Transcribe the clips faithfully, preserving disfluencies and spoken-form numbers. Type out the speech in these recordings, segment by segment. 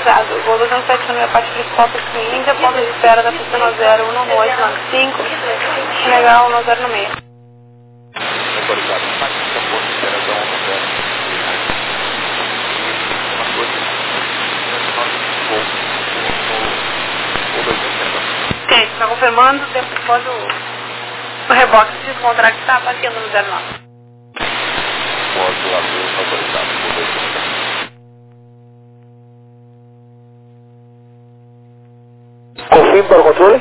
Autorizado. Voo duzentos e sete na parte principal para o cliente, a ponto de espera da pista zero um no oito nove cinco, legal no zero no meio. Autorizado. Parte da ponto de espera da um no zero. Uma coisa, ou dois mil. Ok, está confirmando, depois o, o reboque de descontrato que está batendo no zero nove. Modo azul autorizado, ou dois mil. Confirme para o controle.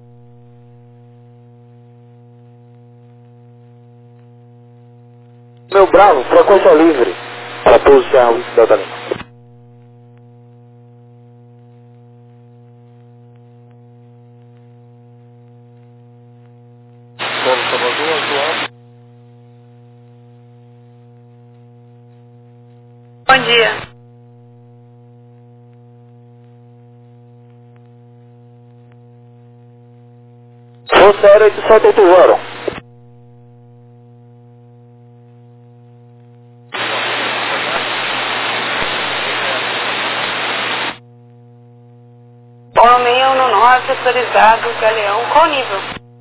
Meu Bravo, frequência livre para pouso Serra Whisky Delta Lima. Solo Salvador, atual. Bom dia. Força Aérea oito sete oito zero. Homem um no nove, autorizado, Galeão, qual nível?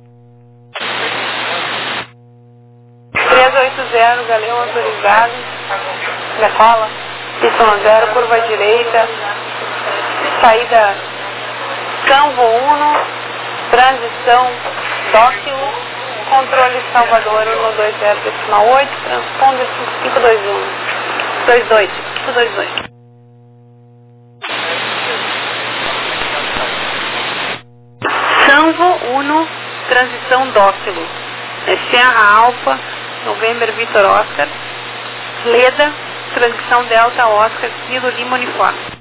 três oito zero, Galeão autorizado, decola, Y zero, curva direita, saída Campo um, transição Tóquio, controle Salvador um dois zero decimal oito, transponder cinco dois um, dois dois, cinco dois dois. Sanvo um, transição Dócilo, é Sierra Alfa, November Vitor Oscar, Leda, transição Delta Oscar, Kilo Lima Uniforme.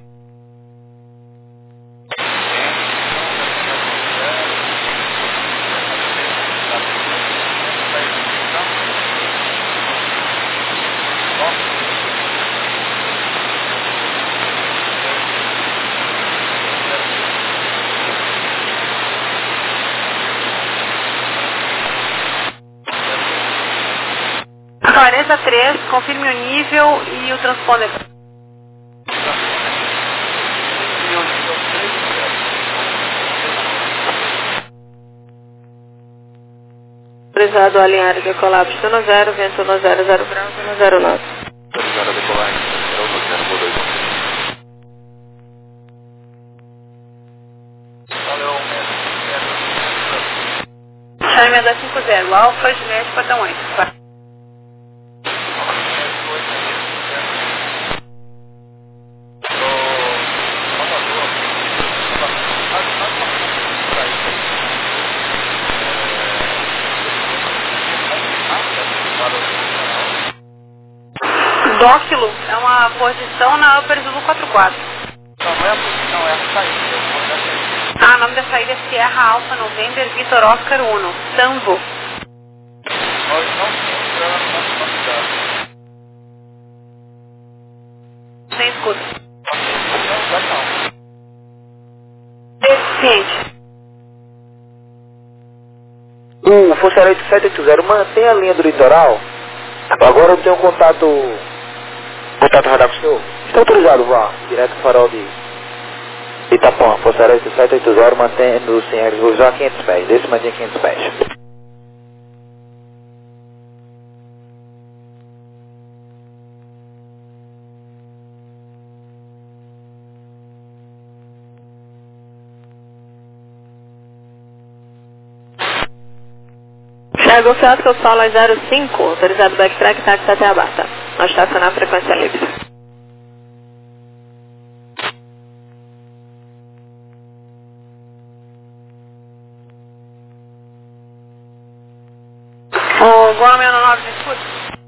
quarenta e três, confirme o nível e o transponder. Autorizado a alinhar e decolar pista zero, vento no zero zero graus no zero nove. Autorizado a decolar em zero no zero, ou dois mil. Valeu, metro. Chame da cinco zero, Alfa, Juliette, Portão oito. Dócilo é uma posição na Upper Zulu quatro quatro. Não, não é a posição, é a saída. Ah, o nome da saída é Sierra Alfa, November, Vitor Oscar um, Sanvo. Nós não temos ela no nosso convidado. Sem escuta. Não, já não. Deficiente. O Força Aérea oito sete oito zero mantém a linha do litoral. Agora eu tenho um contato, contato radar com o senhor. Está autorizado, vá, direto do farol de Itapão. Força Aérea oito sete oito zero mantendo o senhor voo a quinhentos pés, desse mantém quinhentos pés. Thiago Fiasco, Solo zero cinco, autorizado backtrack, táxi até a Bata. Nós estacionar a frequência livre. O Guamel nove, escuta.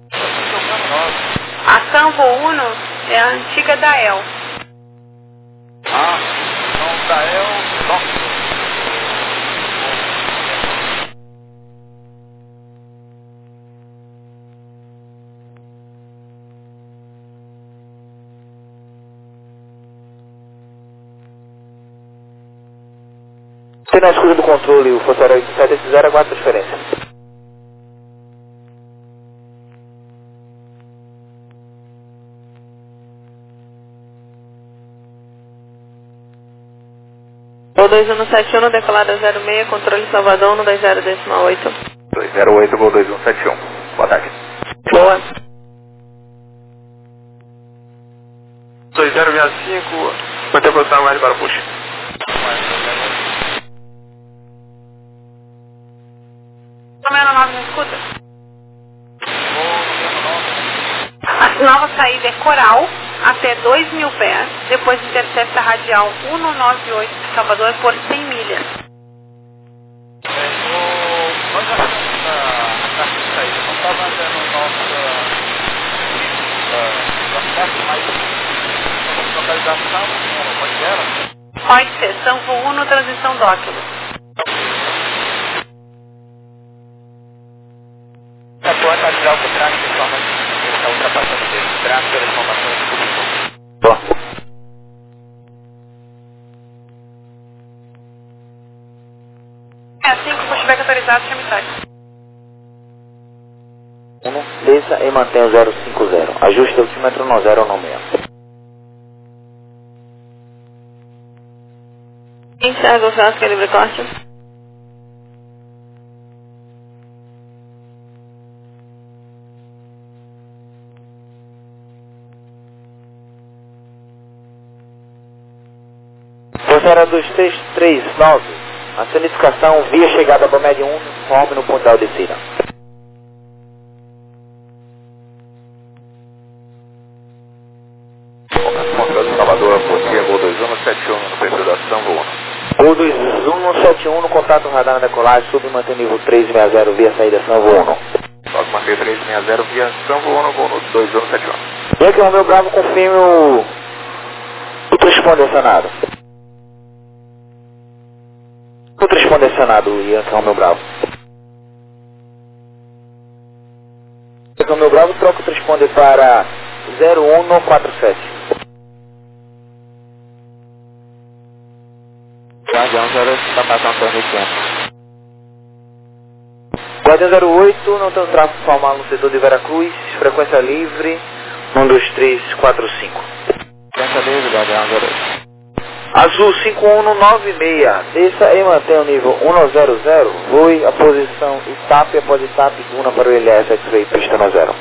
A Sanvo um é a antiga da El. Ah, não, da El, não. Tem na escuta do controle o Força Aérea oito sete oito zero, aguarda a diferença. Gol dois um sete um, decolada zero seis, controle Salvador, um dois zero decimal oito. dois zero oito, Gol dois um sete um. Boa tarde. Boa. dois zero seis cinco, mantém a posição mais para o push. Número nove, não escuta? A nova saída é Coral, até dois mil pés, depois intercepta radial cento e noventa e oito de Salvador por cem milhas. É, o... Nós já temos a carta de saída, não estava dando nossa acesso, mas localização, como pode ser? Pode ser, São Voo um, transição Dóquilo. A boa está de alto tráfego, de forma que ele está ultrapassando o tráfego pelas informações do público. Bom. É assim que o pushback autorizado, chame tarde. um, desça e mantenha o zero cinco zero. Ajuste o altímetro no zero nove seis. Enxerga os dados, calibre corte. Força Aérea dois três três nove. A solidificação via chegada para média um, forme no pontal de descida. Controle de Salvador, você Gol dois um sete um no perfil da São Voo um. Gol dois um sete um no contato radar na decolagem, sub e mantém nível três seis zero via saída São Voo um. Toque manter três seis zero via São Voo um, Gol dois um sete um. E aqui o Romeu Bravo confirme o, o transpondencionado. O transpondencionado, Ian Romeu Bravo. O Romeu Bravo troca o transponder para zero um quatro sete. Guardião zero oito está passando por iniciante. Guardião zero oito, não tem um tráfego formal no setor de Veracruz, frequência livre, um dois três quatro cinco. Frequência livre, Guardião zero oito. Azul cinco um nove seis, desça e mantenha o nível um zero zero, voe a posição I T A P após I T A P, una para o L S X-Ray, pista no zero.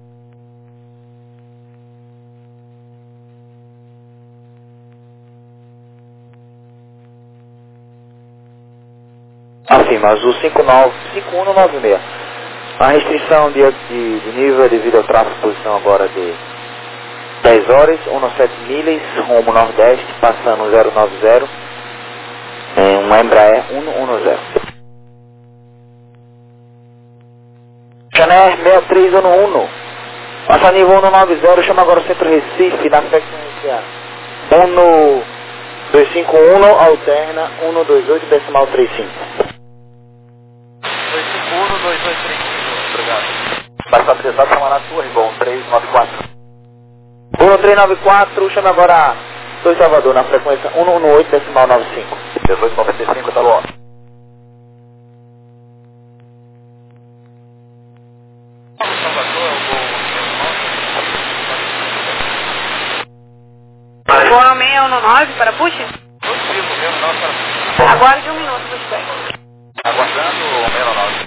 Afirma, Azul cinco um nove seis. A restrição de, de, de nível é devido ao tráfego de posição agora de dez horas, sete milhas, rumo nordeste, passando zero nove zero, é um Embraer cento e dez. Chaner seis três um um, passa nível cento e noventa, chama agora o centro Recife, na frequência um dois cinco um, alterna cento e vinte e oito decimal trinta e cinco. dois cinco um, dois dois três cinco, obrigado. Vai estabilizar para chamar a torre, bom, três nove quatro. um três nove quatro, chama agora dois Salvador, na frequência cento e dezoito decimal noventa e cinco. dezoito noventa e cinco, tá bom. Gol seis um nove para push? Positivo, mesmo não, para... Aguarde um minuto, pushback. Aguardando o meio nove.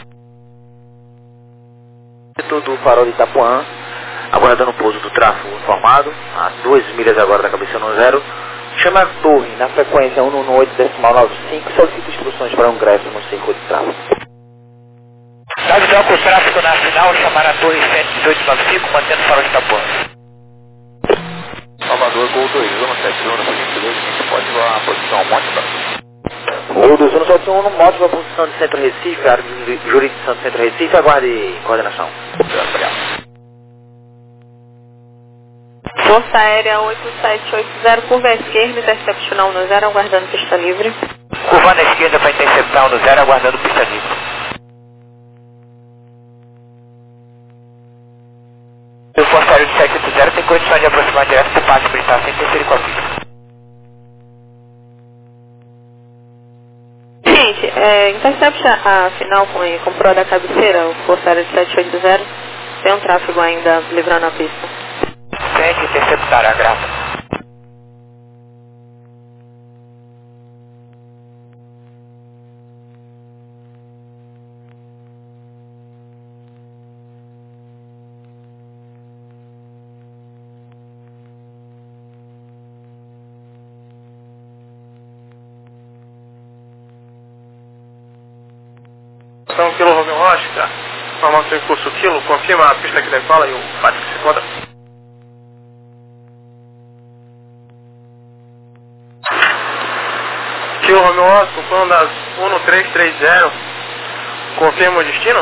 Setor do farol de Itapuã, aguardando o pouso do tráfego informado, a duas milhas agora da cabeça no zero. Chama a torre na frequência cento e dezoito decimal noventa e cinco, solicita instruções para um ingresso no círculo de tráfego. Avisão com o tráfego nacional, chamar a torre sete dezoito noventa e cinco, mantendo o farol de Itapuã. Salvador, Gol dois um sete um, por gentileza, a gente pode voar a posição Monte. Gol dois um sete um, moto para a posição de Centro Recife, área de jurisdição de Centro Recife, aguarde coordenação. Obrigado. Força Aérea oito sete oito zero, curva à esquerda, intercepcional no zero, aguardando pista livre. Curvando à esquerda para interceptar no zero, aguardando pista livre. O Força Aérea de sete oito zero tem condições de aproximar direto para o pátio militar sem terceiro com a pista. Gente, é, intercept a final com, com pro da cabeceira, o Força Aérea de sete oito zero, tem um tráfego ainda livrando a pista. Tente interceptar a grata. Portão Kilo Romeo Oscar, formação em curso Kilo, confirma a pista que decola e o pátio que se encontra. Kilo Romeo Oscar, plano das um três três zero, confirma o destino?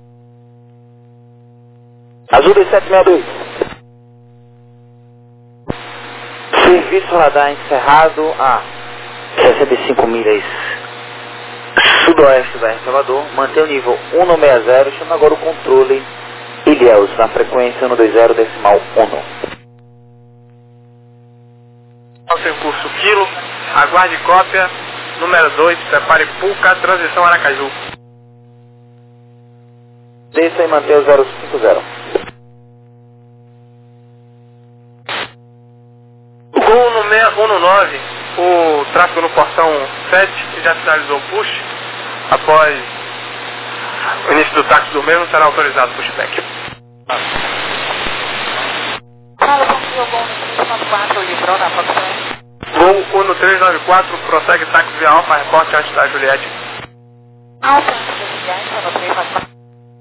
Azul dois sete seis dois. Serviço radar encerrado a sessenta e cinco milhas sudoeste da Salvador. Mantém o nível um não seis zero. Chama agora o controle Ilhéus na frequência um dois zero decimal um. Sem curso Kilo, aguarde cópia. Número dois, prepare Pulca, transição Aracaju. Desça e mantém o zero cinco zero. Gol no um no nove, o tráfego no portão sete já finalizou o push. Após o início do táxi do mesmo, será autorizado o pushback. Fala, bom dia, Gol no três nove quatro, livrou na posição. Gol um no três nove quatro, prossegue táxi via Alfa, reporte antes da Juliette. Alfa, antes da Juliette, no três nove quatro.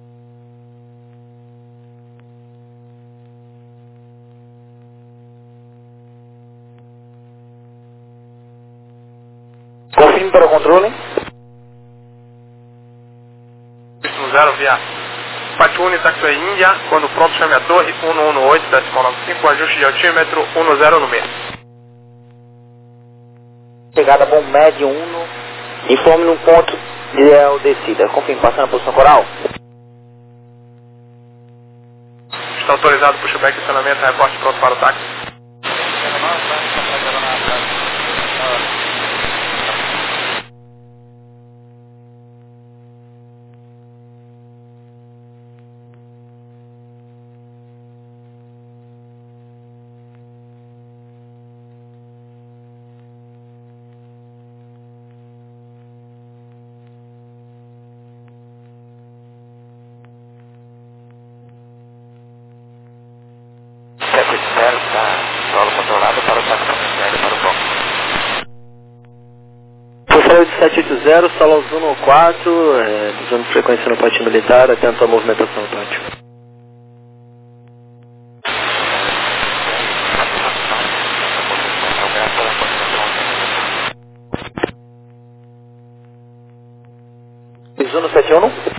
Confirme para o controle. zero via Patiune, táxi Índia, quando pronto chame a torre um um oito, decimal noventa e cinco, ajuste de altímetro um zero no meio. Chegada bom médio um. Informe no ponto de descida. Confirme, passando a posição coral. Está autorizado o pushback, estacionamento, reporte pronto para o táxi. zero está solo controlado para o táxi comerciário para o bloco. Postal de sete oito zero, sala um no quatro, é, usando frequência no pátio militar, atento à movimentação no pátio. Mizuno sete um.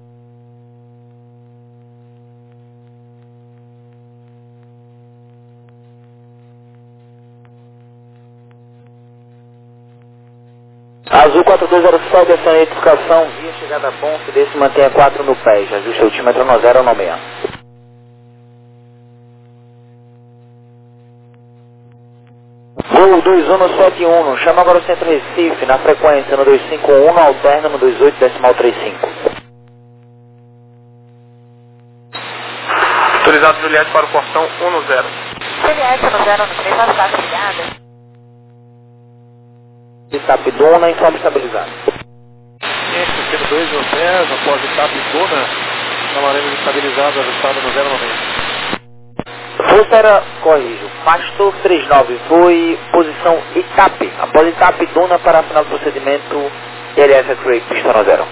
Azul quatro dois zero sete, essa identificação, via chegada bom, se desse mantenha quatro no pé, já ajuste o altímetro no zero no seis. Gol dois um sete um, chama agora o centro Recife, na frequência no dois cinco um, alterna no dois oito decimal trinta e cinco. Autorizado Juliette para o portão um no zero. Juliette no zero no três nove quatro, ligada. Etap Dona, informe estabilizado. Esse dois no dez, após etapa Dona, camarada estabilizado, ajustado no zero no meio. Força era, corrijo, Pastor trinta e nove, foi posição Etap. Após Etap Dona para final do procedimento, L S X-Ray, pista no zero.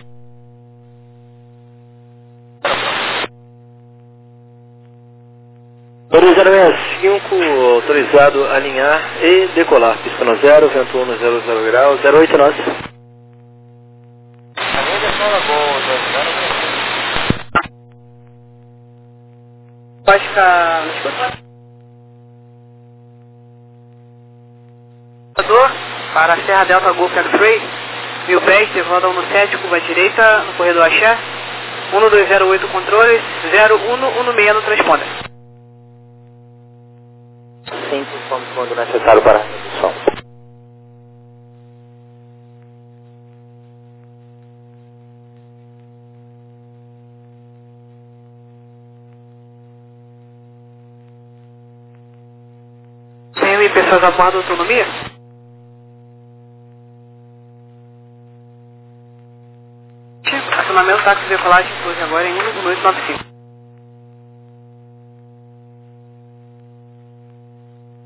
zero zero seis cinco, autorizado a alinhar e decolar. Pista no zero, vento um no zero zero grau, zero oito nós. A linha de sola boa, dois zero Pode ficar... Para a Serra Delta Golf X-Ray, mil pés, levando no sete, curva direita, no corredor Axé, um dois zero oito controles, zero um um seis no transponder. Sempre informe quando necessário para a redução. Tem pessoas a bordo da autonomia? Acionamento táxi de decolagem surge agora em um dois nove cinco.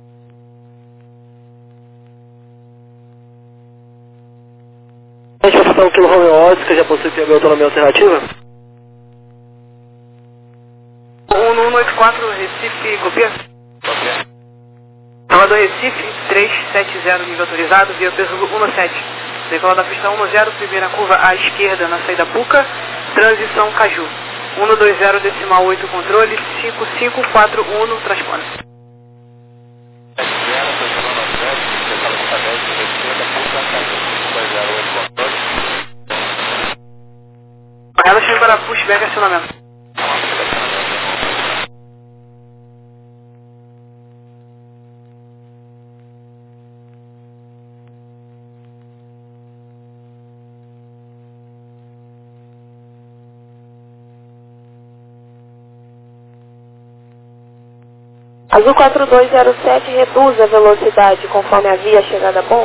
Deixa eu Atenção, Kilo Romeo Oscar, já possui P M autonomia alternativa? um um oito quatro, Recife, copia? Copia. Amador Recife, três sete zero, nível autorizado, via peso um sete. Decola da pista um zero, primeira curva à esquerda na saída Puca, transição Caju. um dois zero, decimal oito, controle, cinco cinco quatro um, transpone. Ela chega para pushback acionamento. Azul quatro dois zero sete, reduz a velocidade conforme a via chegada a bom.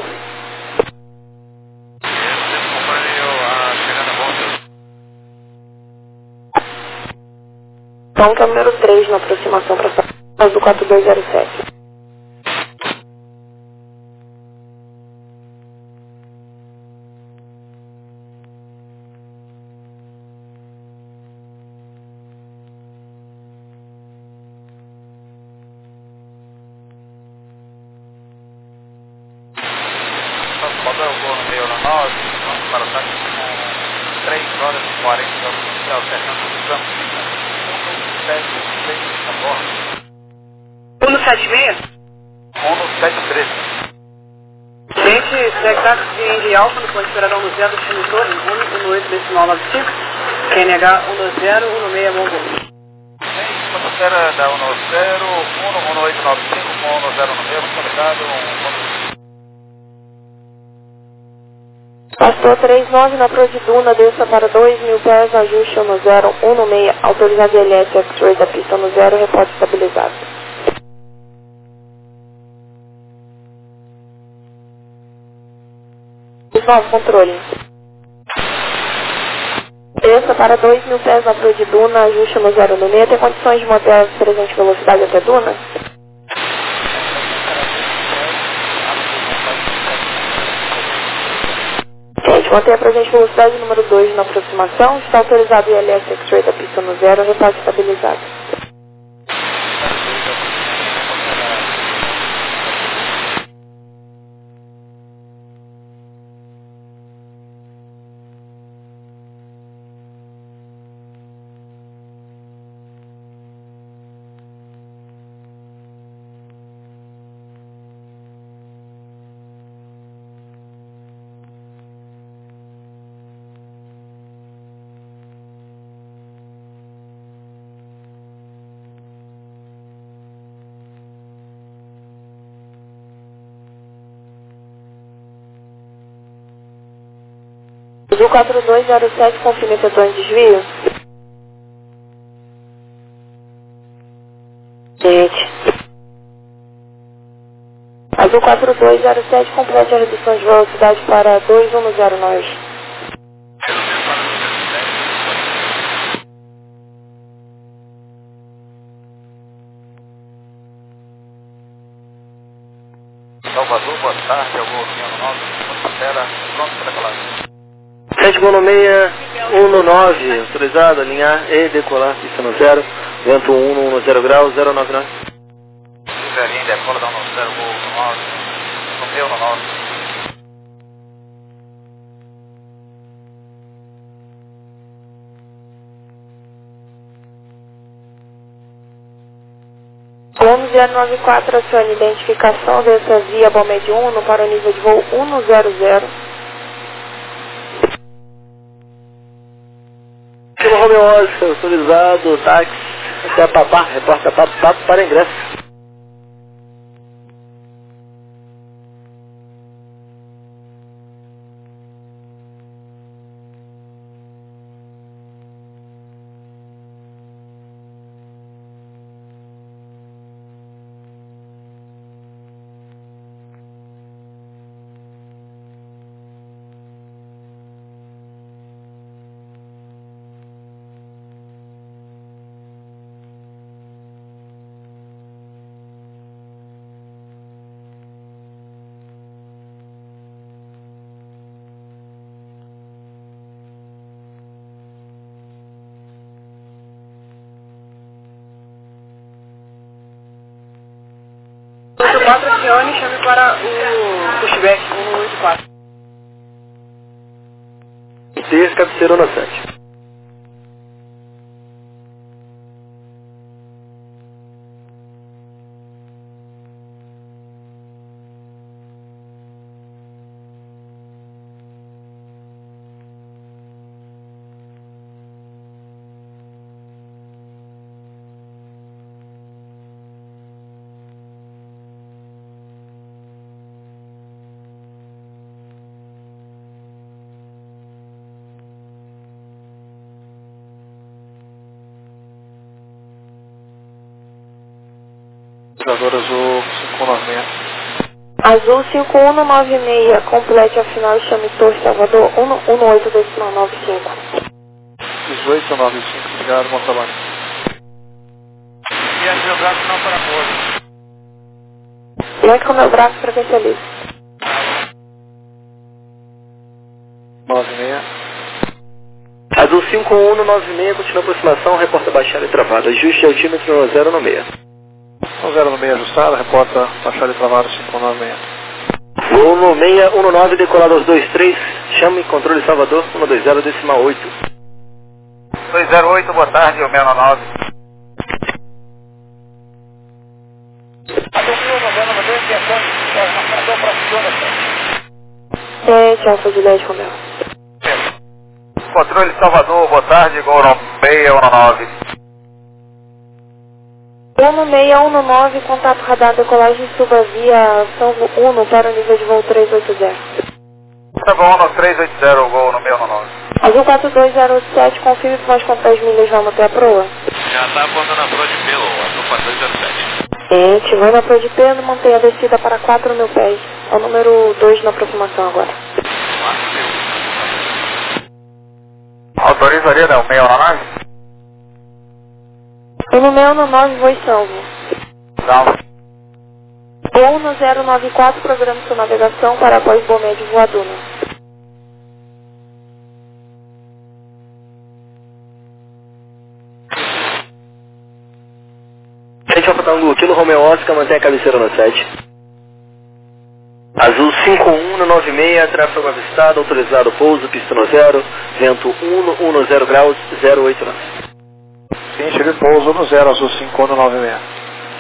Ponto número três na aproximação para Azul quatro dois zero sete. Rodou o gol no meio na nove, vamos para o táxi com três horas e quarenta minutos, alternando o campo de um sete seis na borda. um sete seis? um sete três. Gente, segue táxi de Indy Alfa, no ponto esperadão no zero, destino Torre, um um oito, decimal nove cinco, Q N H um dois zero, um seis, Mongo. Espera da um zero, um um oito nove cinco, um zero no meio, muito obrigado, um Pastor três nove na Pro de Duna, desça para dois mil pés, ajuste no zero um seis, autorizado I L S X-Ray da pista no zero, reporte estabilizado. nove, controle. Desça para dois mil pés na Pro de Duna, ajuste no zero um seis, tem condições de manter a presente velocidade até Duna? Mantém a presente velocidade número dois na aproximação. Está autorizado o I L S X-Ray da pista no zero, repasse estabilizado. Azul quatro dois zero sete, confirma setor de desvio. Gente. Azul quatro dois zero sete, complete a redução de velocidade para dois um zero nove. Salvador, boa tarde, eu vou no nosso, espera, pronto para decolar. sete Bono seis, um nove, autorizado, alinhar e decolar, pista no zero, vento um no zero graus, zero nove nove. Zerinho, decola, dá um no zero, voo no nove, no meu no nove. um zero nove quatro, acione identificação dessa via Balmed um para o nível de voo um zero zero. Kilo Romeo Oscar, autorizado, táxi, até Papá, reporta Papá para ingresso. quatro acione, chame para o pushback um oito quatro. Terça, cabeceira no sete. Jogador azul cinco um nove seis. Azul cinco um nove seis, complete a final e chame Torre Salvador um um oito decimal nove cinco. dezoito nove cinco, obrigado, bom trabalho. E a geográfica não para fora. Lente com meu braço para ver se é livre. nove seis. Azul cinco um nove seis, continua a aproximação, reporta baixada e travada. Ajuste altímetro zero no seis. zero no seis ajustado, reporta baixada e travada cinco um nove seis. Voo no seis um nove, decolado aos dois três, chame controle Salvador um dois zero decimal oito. dois zero oito, boa tarde, o seis nove. Sete, Alfa Juliette, Romeu. Controle Salvador, boa tarde, Gol seis um nove. um seis um nove, contato radar, decolagem suba via São um para o nível de voo três oito zero. São um três oito zero, Gol no seis nove. Azul quatro dois zero sete, confirme que nós quantas milhas vamos até a proa. Já está voando na proa de pelo, Azul quatro dois zero sete. Gente, vai na proa de pelo, mantenha a descida para quatro mil pés. É o número dois na aproximação agora. Autorizaria, né, o seis nove? O número nove, voe salvo. Não. Gol no zero nove quatro, programa sua navegação para após Bomé de Voaduna. Frente ao Patangu, Kilo Romeo Oscar, mantém a cabeceira no sete. Azul cinco um nove seis, tráfego avistado, autorizado pouso, pista no zero, vento um um zero graus, zero oito nove. Sim, cheguei pouso no zero, azul cinco um nove seis.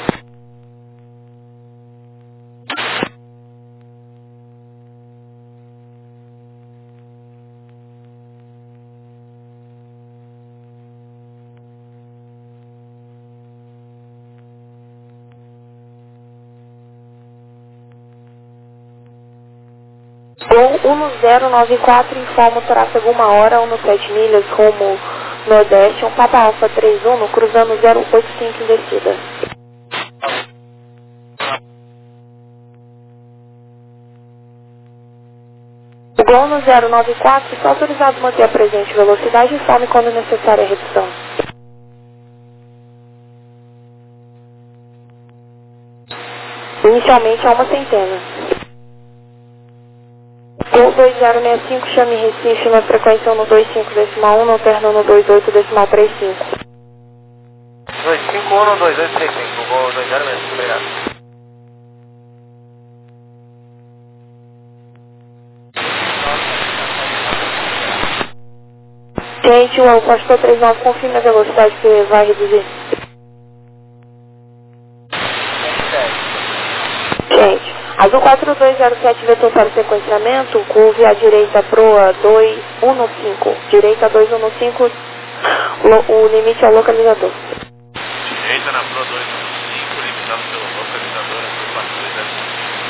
Gol um zero nove quatro, informa o tráfego uma hora, um sete milhas, rumo nordeste, um Papa Alfa três um, cruzando zero oito cinco em descida. O Gol no zero nove quatro, está autorizado a manter a presente velocidade e informe quando necessária a redução. Inicialmente é uma centena. Gol dois zero seis cinco, chame Recife na frequência um dois cinco decimal um, no terno no dois oito decimal trinta e cinco. dois cinco um dois dois três cinco, Gol dois zero seis cinco, obrigado. Gente, o pastor trinta e nove, confirma a velocidade que vai reduzir. Gente, Azul quatro dois zero sete, vetor para o sequenciamento, curve à direita proa dois um cinco, direita dois um cinco, o limite é o localizador. Direita na proa dois um cinco, limitado pelo localizador, Azul quatro dois zero sete.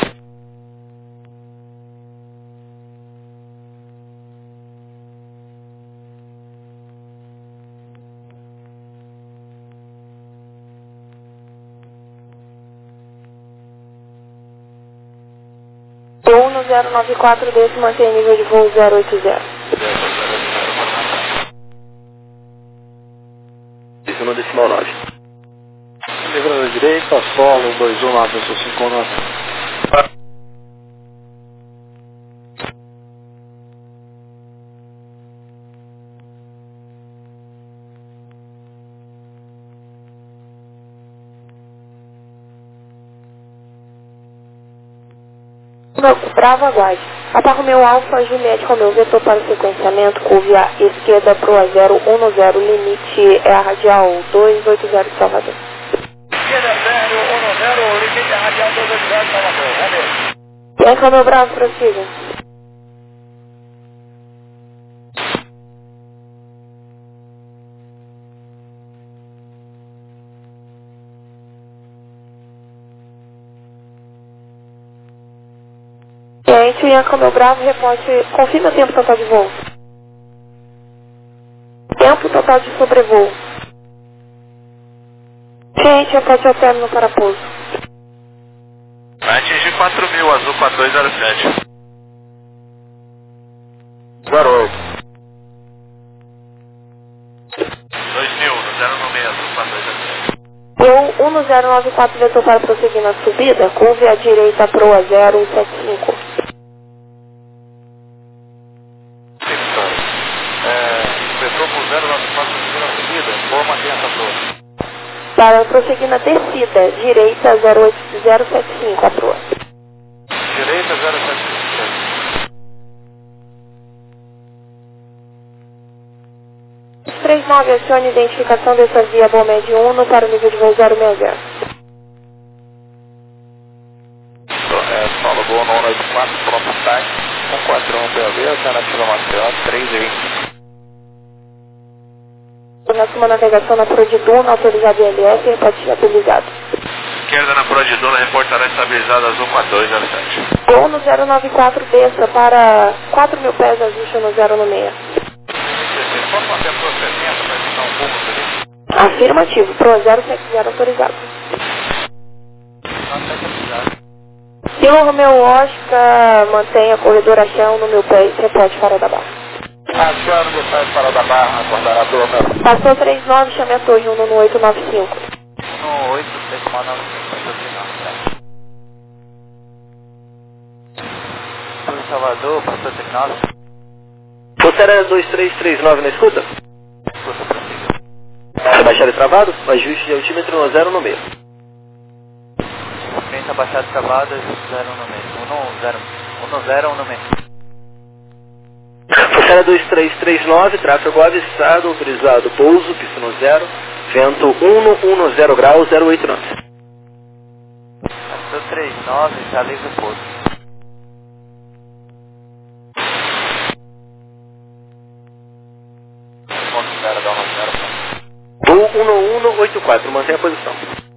um no zero nove quatro desse, mantém nível de voo zero oito zero. Isso no decimal nove. Livrando à direita, solo um dois um nove cinco um nove. Bravo, aguarde. Ataque Romeu Alfa, Juliette Romeu, vetor para o sequenciamento, curva à esquerda pro A zero um zero, limite é a radial duzentos e oitenta de Salvador. Esquerda zero um zero, limite é a radial duzentos e oitenta de Salvador, valeu. E aí, Romeu Bravo, prossiga. Gente, o Ian Romeu Bravo, reporte, confirma o tempo total de voo. Tempo total de sobrevoo. Gente, reporte ao término para pouso. Vai atingir quatro mil, azul quatro dois zero sete. zero oito. dois mil, no zero nove seis, azul quatro dois zero sete. Voo um zero nove quatro, vetor para prosseguir na subida, curva à direita pro A zero um sete cinco. zero nove quatro, segunda subida, boa mantenha essa proa. Para prosseguir na descida, direita zero oito zero sete cinco, a proa. Direita zero sete cinco. três nove, acione identificação dessa via Bomed Uno para o nível de voo zero seis zero. É, solo boa no oito quatro, pronto time, um quatro um P A V, alternativa Maceió, três e vinte. Na sua navegação na proa de Duna, autorizado I L S, reporte estabilizado. Esquerda na proa de Duna, reportará estabilizado azul quatro dois zero sete. Voo no zero nove quatro, desça para quatro mil pés, ajuste no zero no meio. Posso manter a proa setenta para evitar um pouco ali? Afirmativo, proa zero sete zero autorizado. Kilo Romeu Oscar, mantenha corredor a chão no meu pé, reporte fora da barra. Acione detalhe para da barra, acordará a turma. Passou três nove, chame a torre um no oito nove cinco. No oito seis nove cinco, passou em Salvador, passou três nove. Você era dois três três nove na escuta? Escuta, prossiga. Abaixado e travado, ajuste de altímetro no zero no meio. Frente abaixado e travado, ajuste zero no meio. um zero, um zero, um no meio. Você era dois três três nove, tráfego avistado, autorizado pouso, pista no zero, vento um no zero graus, zero oito nove. Passou três nove, já livre o pouso. Ponto zero, dá uma zero. Voo um um oito quatro, mantenha a posição.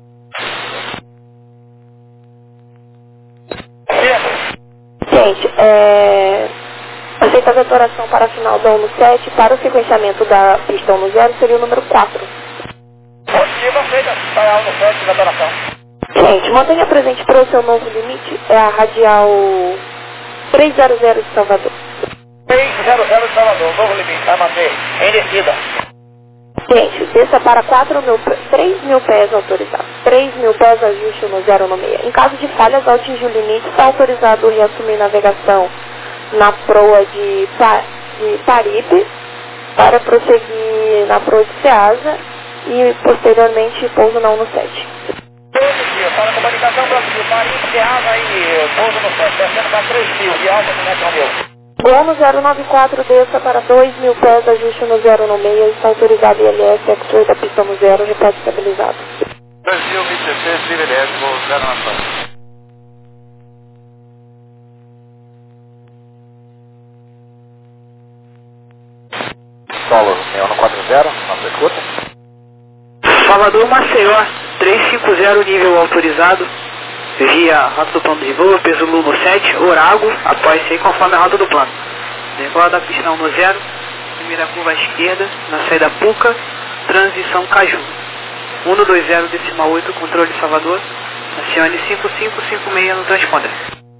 Gente, é... aceita a vetoração para a final da um sete, para o sequenciamento da pista um zero seria o número quatro. Positiva, feita, para a um sete, vetoração. Gente, mantenha presente para o seu novo limite, é a radial trezentos de Salvador. trezentos de Salvador, novo limite, vai manter, em descida. Gente, desça para quatro mil, três mil pés autorizados. três mil pés, ajuste no zero no meio. Em caso de falhas ao atingir o limite, está autorizado reassumir navegação na proa de, pa, de Paripe para prosseguir na proa de Ceasa e posteriormente pouso na um sete. Positivo, para a comunicação Brasil, Paripe, Ceasa e pouso no sete, descendo para três mil, de alta no metro meu. Gol no zero nove quatro, desça para dois mil pés, ajuste no zero no meio, está autorizado I L S, extra da pista no zero, repete estabilizado. Brasil, V C C, privilégio, voo zero nove quatro. Solo, Neon quatro zero, nossa escuta. Salvador Maceió, trezentos e cinquenta, nível autorizado. Via rota do plano de voo, peso Luno sete, Orago, após ser conforme a rota do plano. Decola da pista um no zero, primeira curva à esquerda, na saída Puca, transição Caju. um dois zero, decimal oito, controle Salvador, acione cinco cinco cinco seis no transponder.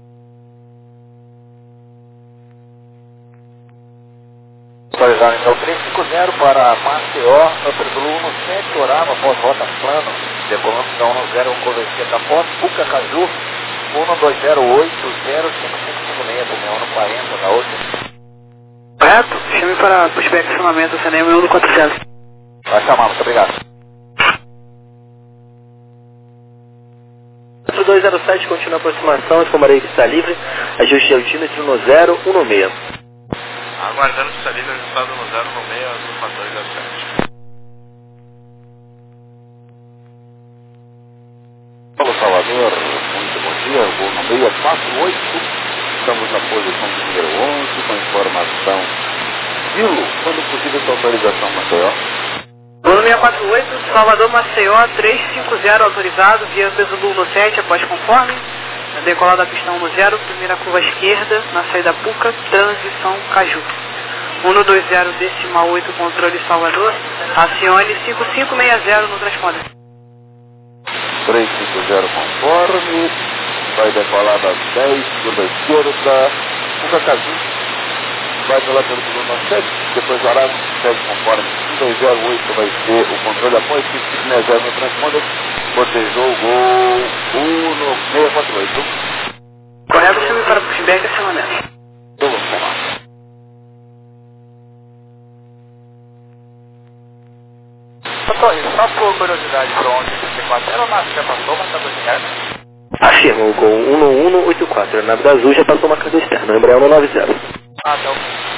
Autorizado então trezentos e cinquenta para Maceió, pelo um sete, Orago, após rota plano, decolando da um zero, curva esquerda, após Puca Caju, um dois zero oito zero cinco cinco cinco seis, do um quarenta, da outra. Correto? Chame para pushback de acionamento, C N M um quatro zero. Vai chamar, muito obrigado. dois zero sete continua a aproximação, escomarei que está livre, ajuste altímetro no zero um no seis. Aguardando pista livre, ajustado no zero no seis, azul quatro dois zero sete. Paulo Salvador, muito bom dia, voo no seis quatro oito, estamos na posição de número onze, com informação. Vilo, quando possível sua autorização, Maceió? Voo seis quatro oito, Salvador Maceió, três cinco zero autorizado, via peso Zulu sete, após conforme. Decolar da pista um no zero, primeira curva esquerda, na saída Puca, transição Caju. um dois zero, decimal oito, controle Salvador, acione cinco cinco seis zero no transponder. três cinco zero conforme, vai decolar das dez, curva esquerda, Puca Caju, vai pela pelo Zulu sete, depois o horário segue conforme, um dois zero oito vai ser o controle após cinco cinco seis zero no transponder, botejou o gol um no seis quatro oito. Correto, filme para pushback, acionamento. Vamos lá. Só por curiosidade, para onde você quatro era, mas já passou, mas tá dois reais. Afirma o gol um no um no oito quatro, a nave da Azul já passou uma carga externa, Embraer um nove zero. Ah, tá.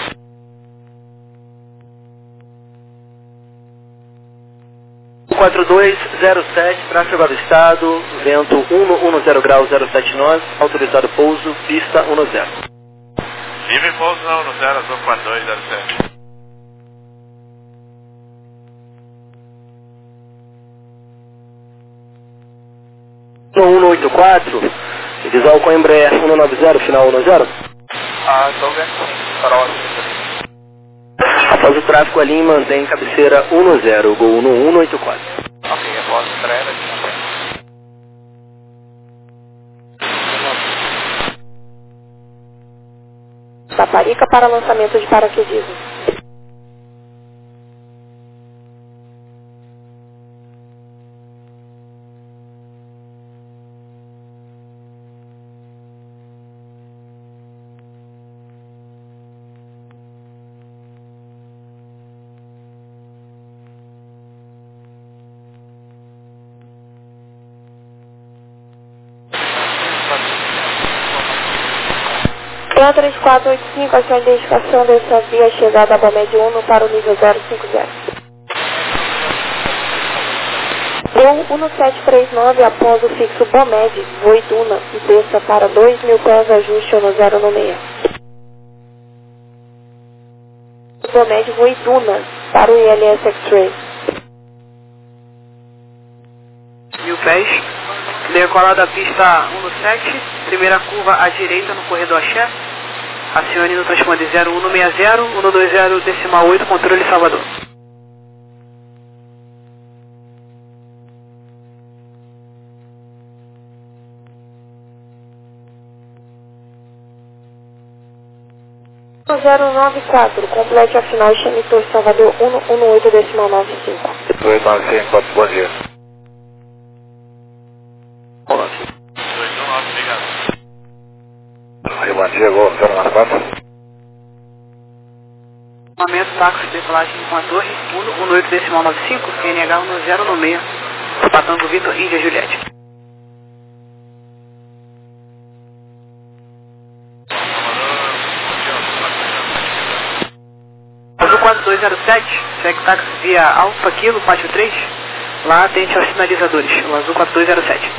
quatro dois zero sete, tráfego avistado, vento um no um no zero grau zero sete nove, autorizado pouso, pista um no zero. Livre pouso não no zero, azul quatro dois zero sete. No um no oito quatro, visual com Embraer um no nove zero, final um no zero. Ah, estou vendo sim, farol aqui. Após o tráfego ali, mantém cabeceira um no zero, gol um no um no oito quatro. Ok, a voz estreia aqui também. Taparica para lançamento de paraquedismo. P três quatro oito cinco, a sua identificação dessa via chegada a Bomed um para o nível zero cinco zero. Gol um sete três nove após o fixo Bomed, voe Duna e desça para dois mil pés, ajuste no zero no seis. Bomed, voe Duna para o I L S X-Ray. Mil pés, decolar da pista um no sete, primeira curva à direita no corredor Axé, acione no transponder zero um no seis zero, um dois zero, decimal oito, controle Salvador. zero nove quatro, complete a final Chamitor Salvador um um oito, decimal nove cinco. dois nove cinco, bom dia. Olá. dois um nove, obrigado. Aí, bom dia, gol zero nove quatro. Momento, táxi, decolagem com a torre, um um oito, decimal nove cinco, N H um zero no seis, Patango Vitor, Índia Juliette. Azul quatro dois zero sete, segue táxi via Alfa Kilo, pátio três, lá atente aos sinalizadores, o Azul quatro dois zero sete.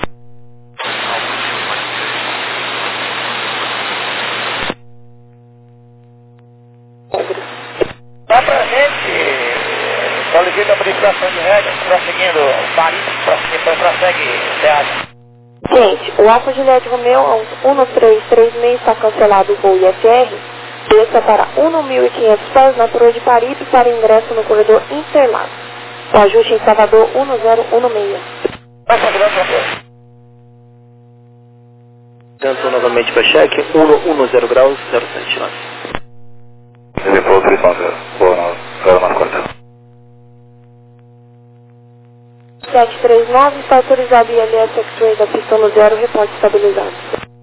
Dá pra gente, solicita a modificação de regra, prosseguindo Paris, prossegue, prossegue, Teatro. Gente, o Alfa Juliette Romeo um três três seis está cancelado o voo I F R, desça para um mil e quinhentos pés na Torre de Paripe para ingresso no corredor Interlagos. O ajuste em Salvador um zero um seis. Vai fazer outra coisa. Tanto novamente para cheque, um no um no zero graus zero sete nove. Depois três zero, boa nove, zero nove quatro. sete três nove, está autorizado I L S X-Ray da pista no zero, reporte estabilizado.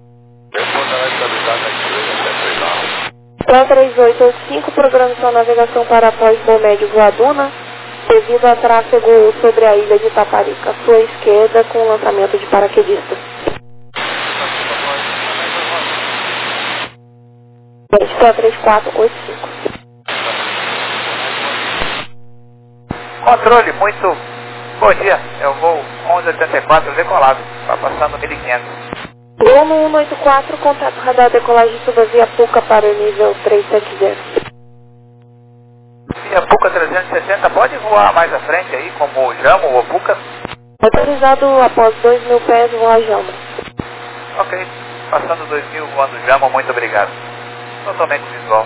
P três oito oito cinco, programação navegação para após Bomed Voaduna, devido a tráfego sobre a ilha de Taparica, sua esquerda com lançamento de paraquedistas. P três quatro oito cinco. Controle, muito bom dia. É o voo onze oitenta e quatro decolado. Está passando mil e quinhentos. Gol no cento e oitenta e quatro, contato radar decolagem suba via Puca para o nível trezentos e setenta. Via Puca trezentos e sessenta, pode voar mais à frente aí, como o Jamo ou o Puca? Autorizado após dois mil pés, voar Jamo. Ok, passando dois mil, voando Jamo, muito obrigado. Totalmente visual.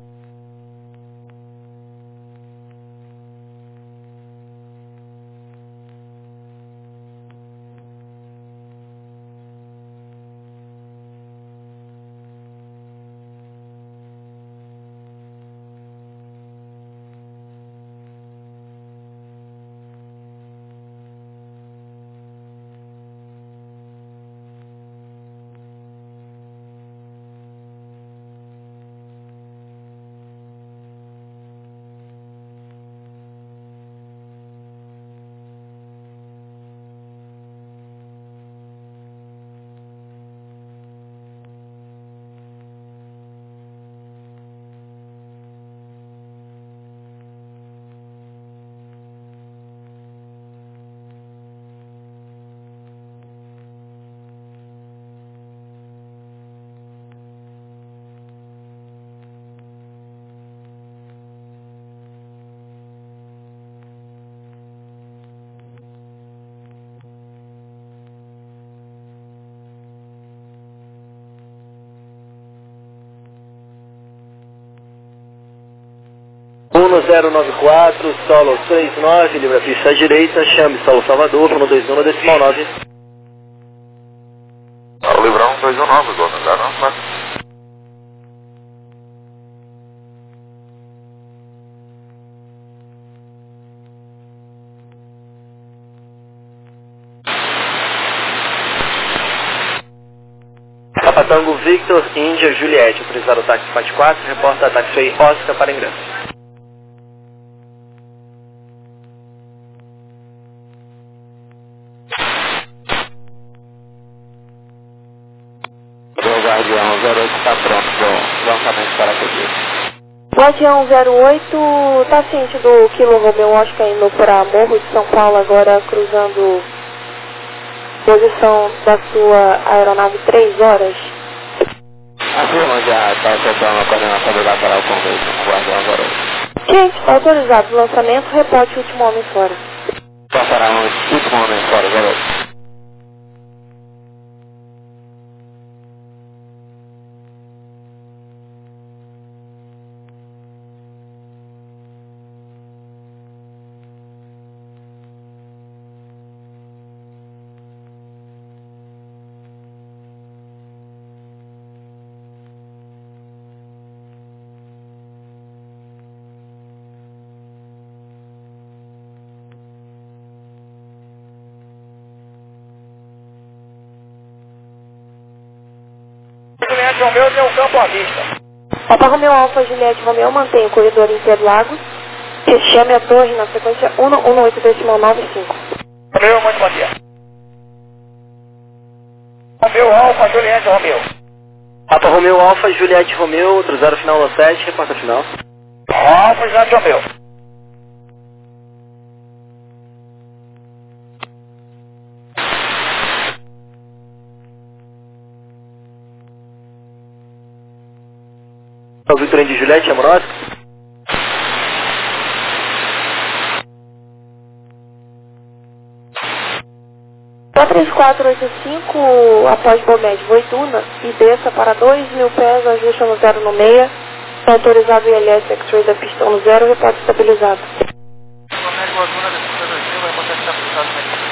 um zero nove quatro, solo três nove, livre a pista à direita, chame Solo Salvador, um dois um, decimal nove. Para livrar um dois um nove, zero nove quatro. Papatango Victor, Índia, Juliette, autorizado o táxi quatro quatro, reporta ataque aí Oscar para ingresso. Guardião zero oito está pronto para o lançamento para aqui. Guardião zero oito, tá ciente do Kilo Romeo Oscar indo para Morro de São Paulo, agora cruzando posição da sua aeronave três horas? Afirma, já está acertando a coordenação do lateral com o Guardião zero oito. Gente, está autorizado o lançamento, reporte último homem fora. Passará um último homem fora, zero oito. Juliette Romeo tem um campo à vista. Papa Romeo Alfa Juliette Romeo mantém o corredor Interlagos. Chame a torre na sequência um um oito decimal nove cinco. Romeo, muito bom dia. Romeo Alfa Juliette Romeo. Papa Romeo Alfa Juliette Romeo, autorizado final no sete, reporta final. Alfa Juliette Romeo. O Victor de Juliette, amorosa. três quatro oito cinco, após Bomed, Voituna, e desça para dois mil pés, ajuste no zero no meia, está autorizado o I L S X-Ray da pista no zero, reporte estabilizado. Bomed, Voituna, descida dois mil, vai botar estabilizado na pista.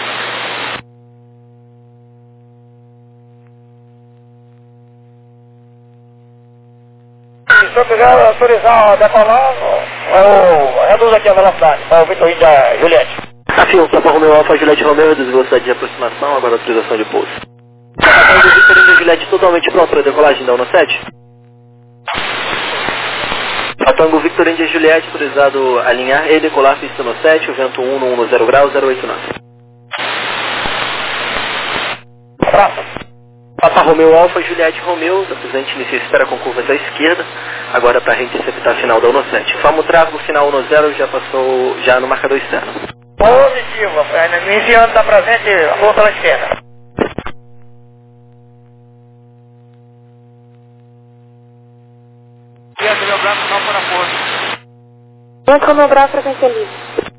Se eu quiser autorizar decolar, eu reduzo aqui a velocidade, para o Vitor da Juliette. Afirma, Papa Romeo Alfa Juliette Romeo, reduz velocidade de aproximação, agora autorização de pouso. Papatango Victor India Juliette totalmente pronto para a decolagem da U N sete. Papatango Victor India Juliette, autorizado a alinhar e decolar pista no sete, o vento um no zero grau, zero oito nove. Abraço. Papa Romeu Alfa, Juliette Romeu, da presente inicia espera com curvas à esquerda, agora para reinterceptar a final da Uno sete. Informa o tráfego final Uno zero, já passou já no marcador externo. Positivo, iniciando da presente, a força à esquerda. Esquerda, meu braço não para a força. Vamos manobrar a frequência livre.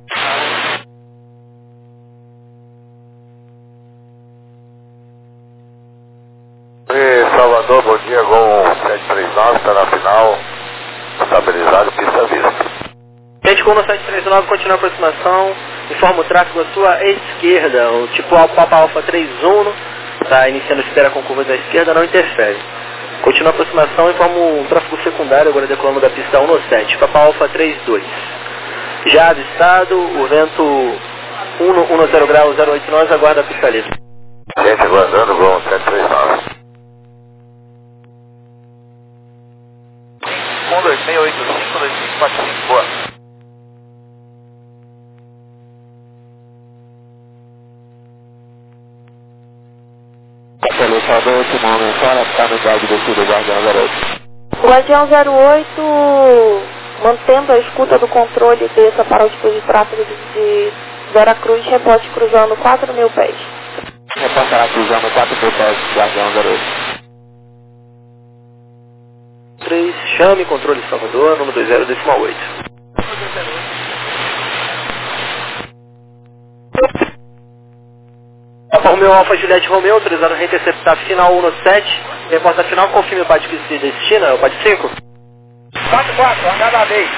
E Salvador, bom dia, Gol sete três nove, está na final, estabilizado, pista vista. Gente, com o sete três nove, continua a aproximação, informa o tráfego à sua esquerda, o tipo Papa Alfa três um, está iniciando espera com curvas à esquerda, não interfere. Continua a aproximação, informa o tráfego secundário, agora decolando da pista Uno sete, Papa Alfa três dois. Já avistado, o vento um zero grau zero oito nós, aguarda a pista livre. Gente, aguardando, Gol sete três nove. um dois seis oito cinco dois cinco quatro cinco, boa. Pelo Salvador, último homem fora, está no guarda do sul, Guardião zero oito. Guardião zero oito, mantendo a escuta do controle, desça para o dispositivo de tráfego de, de Veracruz, reporte cruzando quatro mil pés. Reportará cruzando quatro mil pés, Guardião zero oito. três, chame controle Salvador, número dois zero decimal oito. Papa Romeu Alfa, Juliette Romeu, autorizado a reinterceptar final Uno sete, reporta final, confirme o bate que se destina, é o bate cinco. quatro quatro, andada a vez.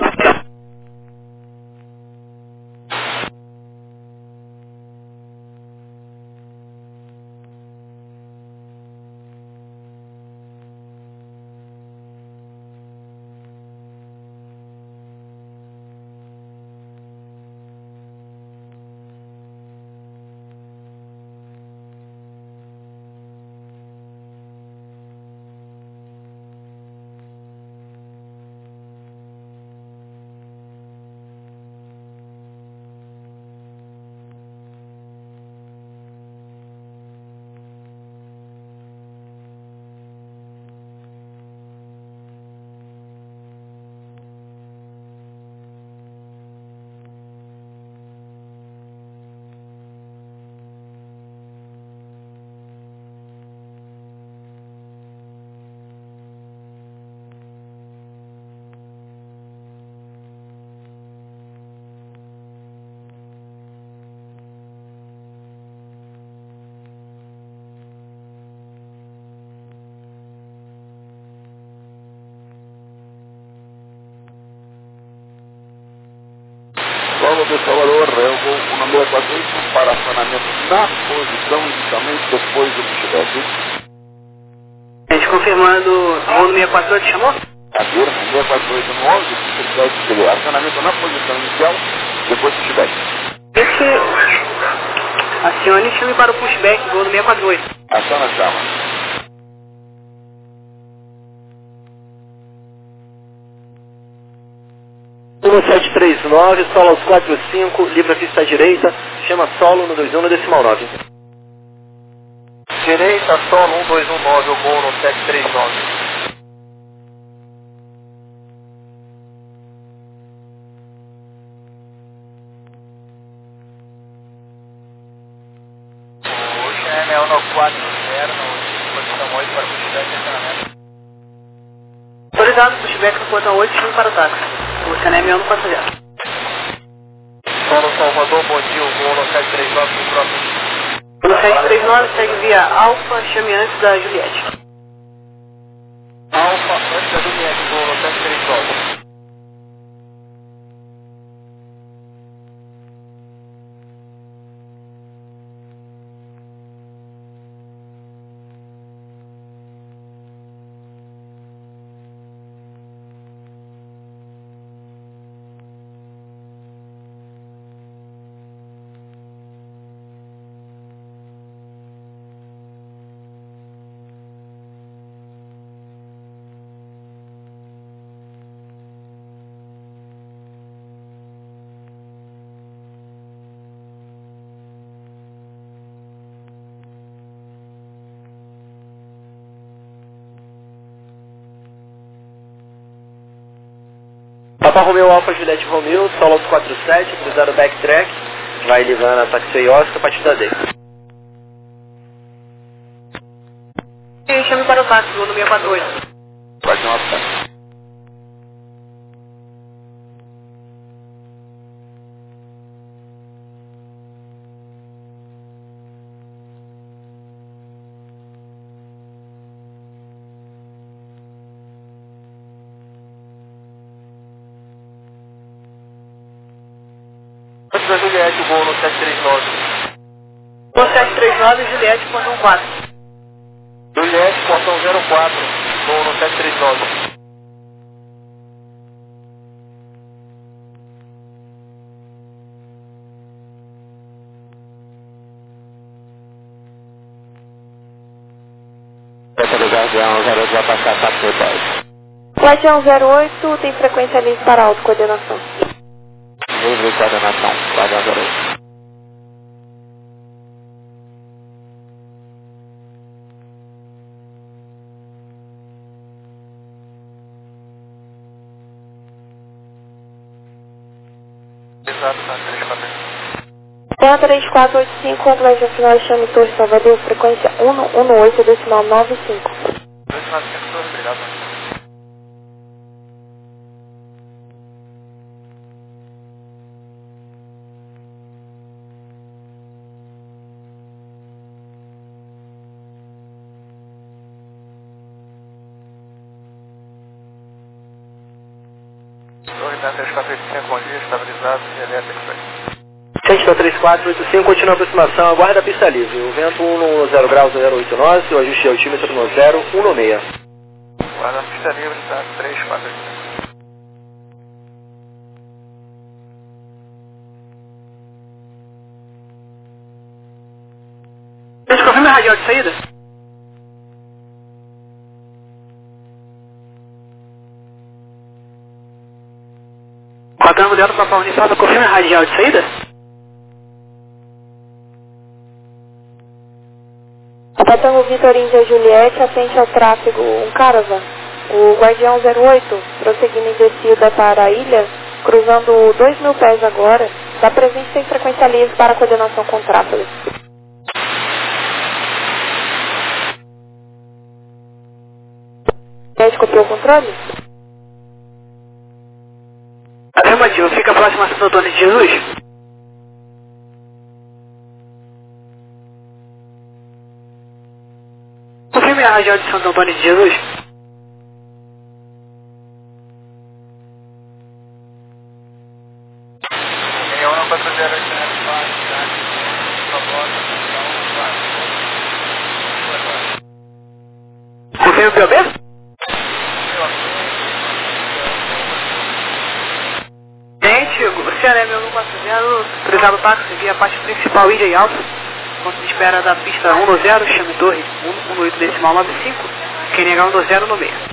Paulo de Salvador, eu vou o número quatro para acionamento na posição inicialmente depois do pushback. Gente, confirmando, o número seis quatro oito chamou? Agora, seis quatro oito no onze, pushback, acionamento na posição inicial depois do pushback. Esse, acione e chame para o pushback, voo no seis quatro oito. Aciona a chama. Uno sete três nove, solo aos quatro cinco, livra pista à direita, chama solo no dois um no decimal nove. Direita, solo um dois um nove, o gol no sete três nove. O Chanel no quatro zero, no posição oito para pushback e acionamento. Autorizado, pushback no portão oito, chame para o táxi. O C N M no quatro zero. Solo Salvador, bom dia, o gol no sete três nove do próprio. O sete três nove segue via Alfa, chame antes da Juliette. Alfa, antes da Juliette, gol no sete três nove. Papa Romeo Alfa Juliette Romeo, solo quatro sete, cruzado backtrack, vai Livana, taxi Oscar, partida D. E chame para o táxi, no seis quatro oito. Vai ter uma táxi. Da Juliette, o voo no sete três nove. No sete três nove, Juliette, portão quatro. Juliette, portão zero quatro, voo no sete três nove. Essa do Guardião zero oito vai passar quatro por baixo. Guardião zero oito tem frequência livre para autocoordenação. Livre de coordenação, Guardião zero oito. Exato, tá, três quatro oito. Terra três quatro oito cinco, complexo final chame Torre Salvador, frequência um um oito, decimal nove cinco. dois nove cinco, Torre, obrigado. Torre da três quatro oito cinco, bom dia, estabilizado, elétrico. Centro três quatro oito cinco, continua a aproximação, aguarda a pista livre. O vento um zero graus zero oito nove, o ajuste altímetro no zero um seis. Guarda a pista livre, tá, três quatro oito cinco. Gente, confirma a radial de saída? Quadrante dela para a Unifada, confirma a radial de saída? Abatamos Vitor Índia Juliette, atente ao tráfego um Caravan. O Guardião zero oito, prosseguindo em descida para a ilha, cruzando dois mil pés agora, está presente sem frequência livre para coordenação com tráfego. Juliette copiou o controle? Afirmativo, fica próximo a Santo Antônio de Jesus? Confirme a radial de Santo Antônio de Jesus. União quatro zero oito Confirme o P O B? Gente, o C L M um quatro zero, autorizado o táxi via a parte principal Ilha e Alfa. Ponto de espera da pista um zero, chame Torre um oito decimal nove cinco, quem negar um zero no meio.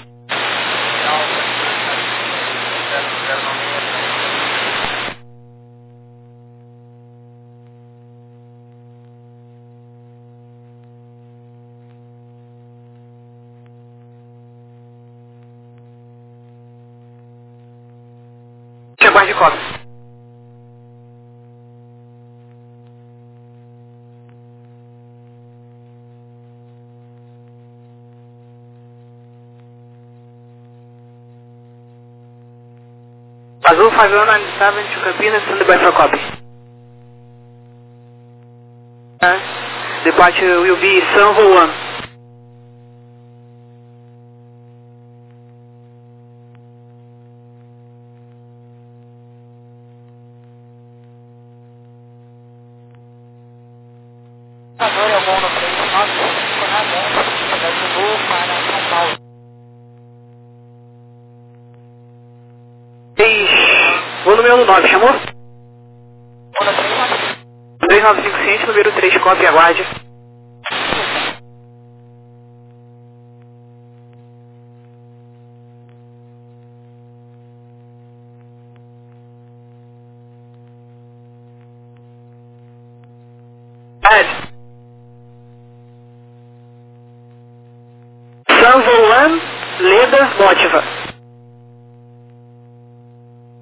Aguarde de cópia. Azul five one nine seven to Campinas, stand by for copy. Uh, departure will be Sanvo one. Agora eu vou no três nove cinco na dez, da Zulu para São Paulo. Vou no número nove, chamou? Vou no três nove cinco. três nove cinco ciente, número três, copy, aguarde. Ed. Sanvoan Leda Motiva.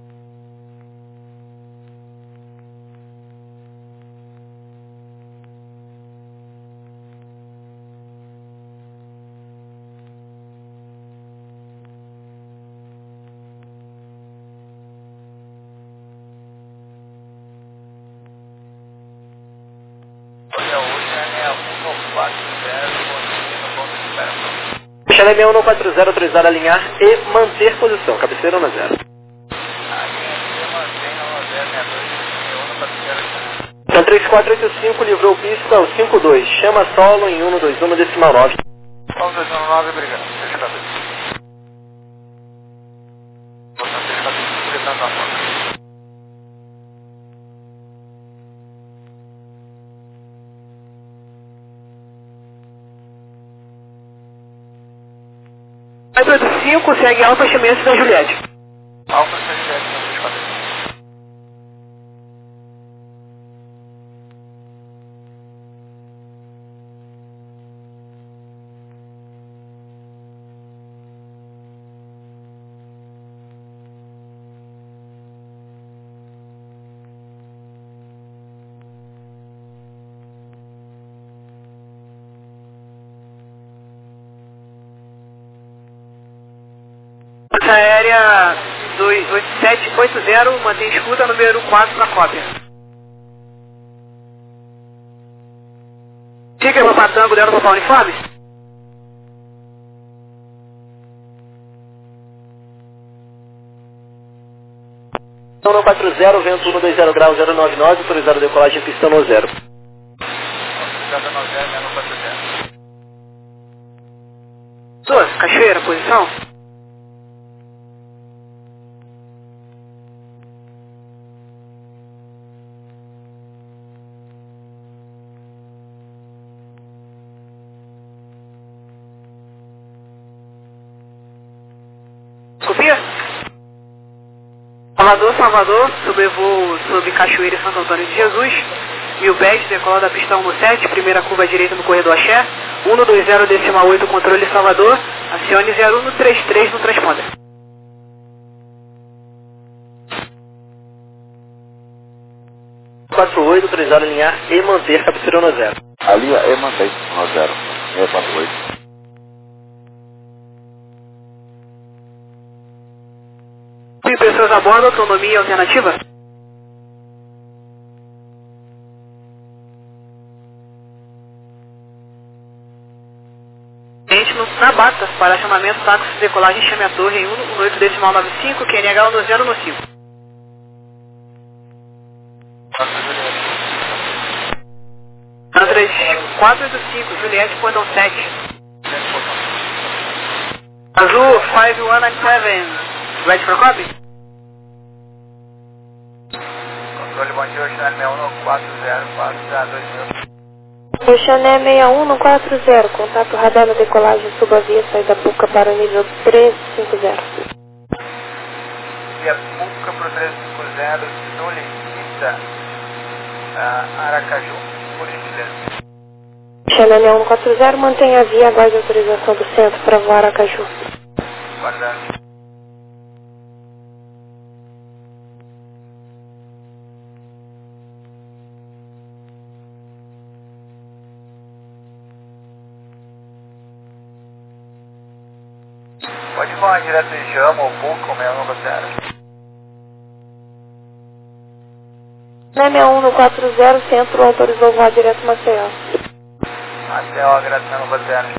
Channel M um quatro zero autorizado a alinhar e manter posição. Cabeceira um a zero. Então três quatro oito cinco livrou pista ao cinco dois. Chama solo em um dois um decimal nove. um dois um nove, obrigado. Deixa eu ver. quatro oito cinco, segue Alfa Chimenez da Juliette. Alfa Juliette, três quatro oito. Força Aérea dois oito sete oito zero, mantém escuta, número quatro para cópia. Fica no Patango, dentro do Papa Uniforme. um quatro zero, vento um dois zero graus zero nove nove, autorizado a decolagem pistão no zero. Autorizado no zero, né, no quatro zero. Duas, Cachoeira, posição. Copia? Salvador, Salvador, sobrevoo sobre Cachoeira e Santo Antônio de Jesus. Mil pés, decolar da pista um sete, primeira curva à direita no corredor Axé. um dois zero decimal oito, controle Salvador. Acione zero um três três no transponder. quatro oito, autorizado a alinhar e manter, cabeceira no zero. A linha E mantém no zero. E quatro oito. Tem pessoas a bordo, autonomia alternativa? Gente na bata, para chamamento, táxi, decolagem, chame a torre em um oito decimal nove cinco, Q N H um zero no cinco. três quatro oito cinco, Juliette, cordão sete. Azul cinco um nove sete. Ready for copy? Controle bom dia, Channel M um quatro zero quatro zero dois mil. O Channel seis um quatro zero, contato radar na decolagem subavia, saída Puca para o nível três cinco zero. Via Puca para o três cinco zero, solicita uh, Aracaju, por gentileza. Channel seis um quatro zero, mantenha a via, aguarde a autorização do centro para voar Aracaju. Guardando. Pode voar direto de Jama ou Puca, ou seis um zero. Channel seis um quatro zero, centro autorizou voar direto Maceió. Maceió, direto seis um zero.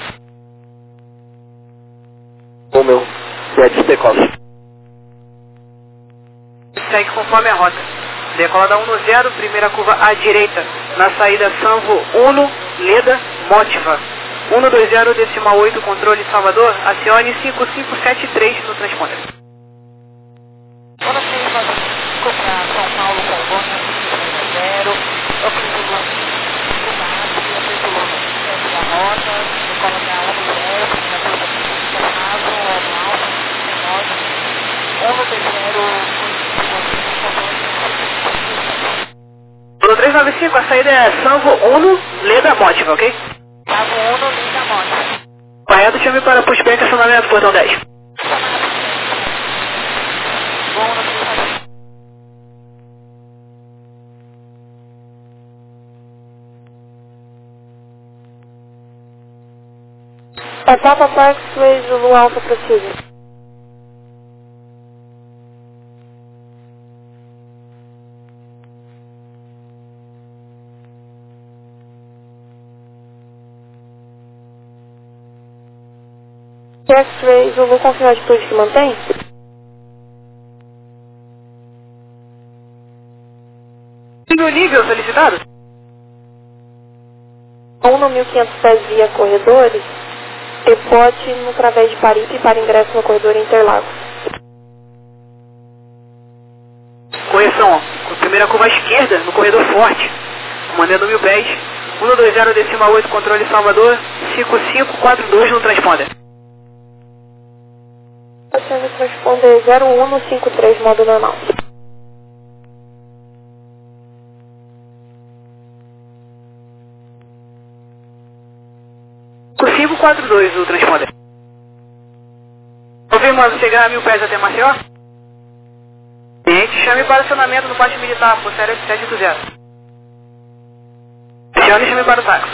O meu, Jet decola. Segue conforme a rota. Decola da um zero, primeira curva à direita. Na saída Sanvo um, Leda, Motiva. um dois zero decimal oito, controle Salvador. Acione cinco cinco sete três no transponder. Quando você vai para São Paulo, Colônia, zero, eu fiz o lance do máximo, eu fiz o lance da rota, eu coloquei a um zero, na curva de raso, normal, um dois zero, um três nove cinco, a saída é Sanvo um, Leda, Motiva, ok? Sanvo um, Leda, Motiva. Correto, chame para pushback, acionamento, portão dez. Papa Parkway, Zulu Alfa, prossiga. X-Ray, eu vou confirmar a atitude que mantém. E o nível solicitado? um no mil e quinhentos pés via corredores, depote no través de Paripe para ingresso no corredor Interlagos. Correção, ó. Primeira curva à esquerda, no corredor forte. Comandando mil pés. um dois zero decimal oito, controle Salvador. cinco cinco quatro dois no transponder. Sendo transponder zero um cinco três, modo normal. cinco quatro dois o transponder. Confirmando, chegar a mil pés até Maceió. Cliente, chame para acionamento no pátio militar, por série sete oito zero. Chame e chame para o táxi.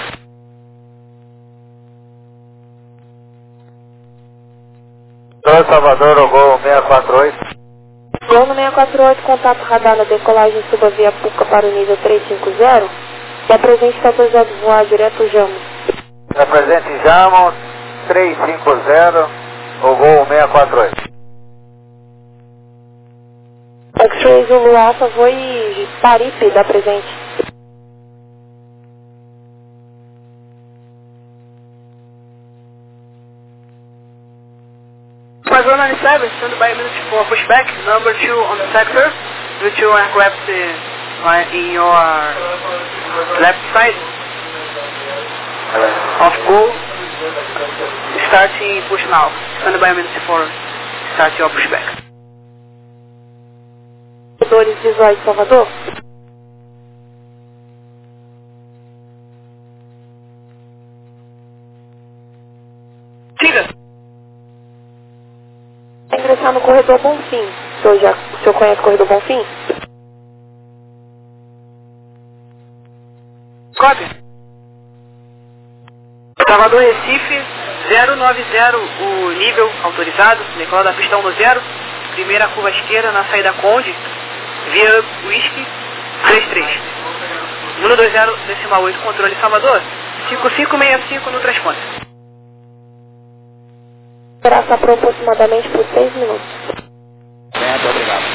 dois Salvador, o Gol seis quatro oito. Gol no seis quatro oito, contato radar na decolagem, suba via Puca para o nível três cinco zero. E apresente está autorizado a voar direto Jamos. Apresente Jamos, três cinco zero, o Gol seis quatro oito. X-Ray Zulu Alpha, voe Paripe, dá presente. Squadron ninety-seven, stand by a minute for pushback, number two on the sector, the two aircraft uh, in your left side of Go, starting push now, stand by a minute for start your pushback. Corredores visuais de Salvador. Siga. Ingressar no corredor Bonfim. O senhor, já, o senhor conhece o corredor Bonfim? Copy. Salvador Recife, zero nove zero, o nível autorizado, decola da pista um zero, primeira curva esquerda na saída Conde, via Whisky três três. um dois zero decimal oito, controle Salvador, cinco cinco seis cinco no transponder. Graça por aproximadamente por seis minutos. Muito obrigado.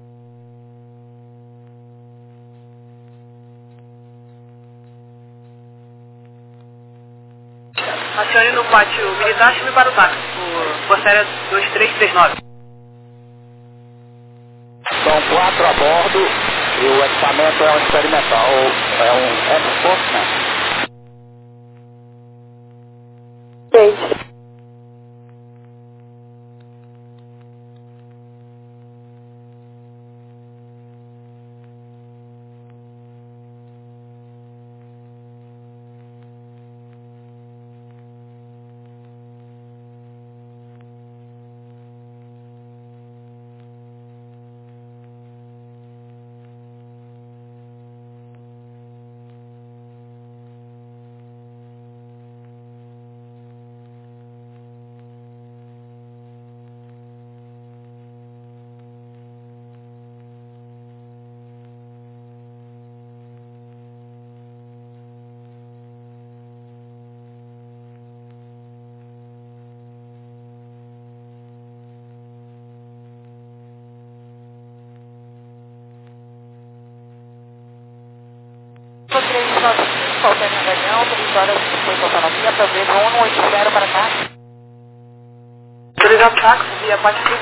Acione no pátio militar, chame para o táxi, por série dois três três nove. São quatro a bordo e o equipamento é um experimental, é um Export, Seis. Qualquer reunião, três horas de autonomia, progresso um oito zero para cá. Autorizado táxi via pátio